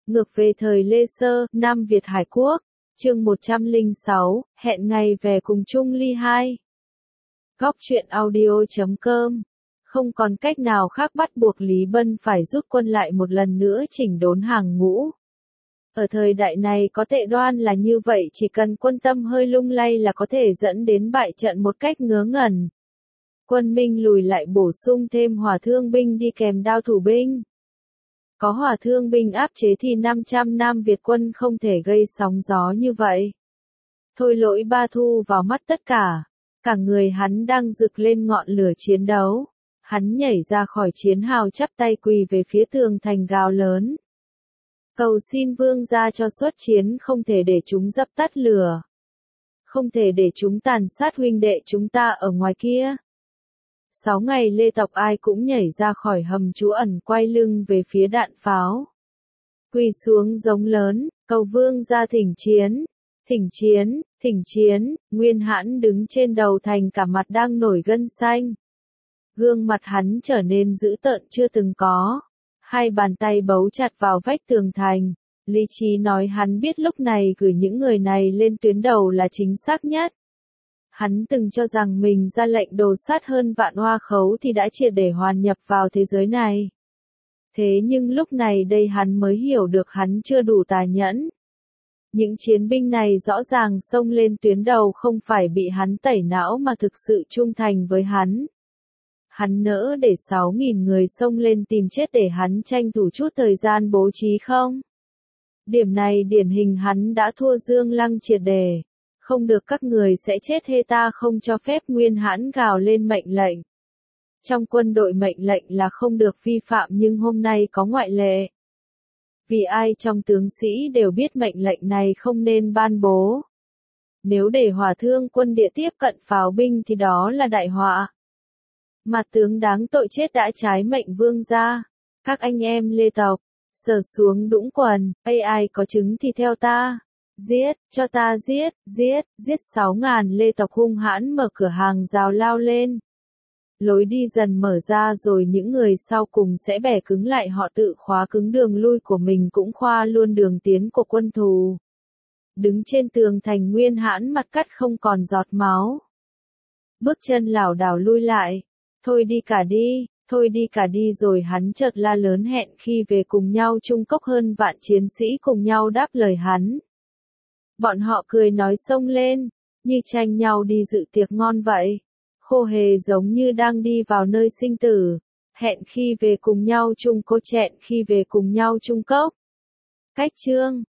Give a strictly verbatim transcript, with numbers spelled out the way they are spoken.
Ngược về thời Lê Sơ, Nam Việt Hải Quốc, chương một trăm lẻ sáu, hẹn ngày về cùng chung ly hai. Góc truyện audio chấm com. Không còn cách nào khác bắt buộc Lý Bân phải rút quân lại một lần nữa chỉnh đốn hàng ngũ. Ở thời đại này có tệ đoan là như vậy, chỉ cần quân tâm hơi lung lay là có thể dẫn đến bại trận một cách ngớ ngẩn. Quân Minh lùi lại bổ sung thêm hỏa thương binh đi kèm đao thủ binh. Có hỏa thương binh áp chế thì năm trăm Nam Việt quân không thể gây sóng gió như vậy. Thôi Lỗi Ba thu vào mắt tất cả. Cả người hắn đang rực lên ngọn lửa chiến đấu. Hắn nhảy ra khỏi chiến hào chắp tay quỳ về phía tường thành gào lớn. Cầu xin vương gia cho xuất chiến, không thể để chúng dập tắt lửa. Không thể để chúng tàn sát huynh đệ chúng ta ở ngoài kia. Sáu ngày Lê tộc ai cũng nhảy ra khỏi hầm trú ẩn, quay lưng về phía đạn pháo. Quỳ xuống giống lớn, cầu vương gia thỉnh chiến, thỉnh chiến, thỉnh chiến. Nguyên Hãn đứng trên đầu thành, cả mặt đang nổi gân xanh. Gương mặt hắn trở nên dữ tợn chưa từng có. Hai bàn tay bấu chặt vào vách tường thành. Lý trí nói hắn biết lúc này gửi những người này lên tuyến đầu là chính xác nhất. Hắn từng cho rằng mình ra lệnh đồ sát hơn vạn hoa khấu thì đã triệt để hoàn nhập vào thế giới này. Thế nhưng lúc này đây hắn mới hiểu được hắn chưa đủ tà nhẫn. Những chiến binh này rõ ràng xông lên tuyến đầu không phải bị hắn tẩy não mà thực sự trung thành với hắn. Hắn nỡ để sáu nghìn người xông lên tìm chết để hắn tranh thủ chút thời gian bố trí không? Điểm này điển hình hắn đã thua Dương Lăng triệt để. Không được, các người sẽ chết, hê ta không cho phép. Nguyên Hãn gào lên mệnh lệnh. Trong quân đội mệnh lệnh là không được vi phạm, nhưng hôm nay có ngoại lệ. Vì ai trong tướng sĩ đều biết mệnh lệnh này không nên ban bố. Nếu để hỏa thương quân địa tiếp cận pháo binh thì đó là đại họa. Mặt tướng đáng tội chết đã trái mệnh vương gia. Các anh em Lê tộc, sờ xuống đũng quần, ai ai có chứng thì theo ta. Giết, cho ta giết, giết, giết. Sáu ngàn Lê tộc hung hãn mở cửa hàng rào lao lên. Lối đi dần mở ra rồi những người sau cùng sẽ bẻ cứng lại, họ tự khóa cứng đường lui của mình cũng khoa luôn đường tiến của quân thù. Đứng trên tường thành, Nguyên Hãn mặt cắt không còn giọt máu. Bước chân lảo đảo lui lại. Thôi đi cả đi, thôi đi cả đi. Rồi hắn chợt la lớn hẹn khi về cùng nhau. Trung cốc hơn vạn chiến sĩ cùng nhau đáp lời hắn. Bọn họ cười nói xông lên, như tranh nhau đi dự tiệc ngon vậy. Khô hề giống như đang đi vào nơi sinh tử. Hẹn khi về cùng nhau chung cô chẹn khi về cùng nhau chung cốc. Cách chương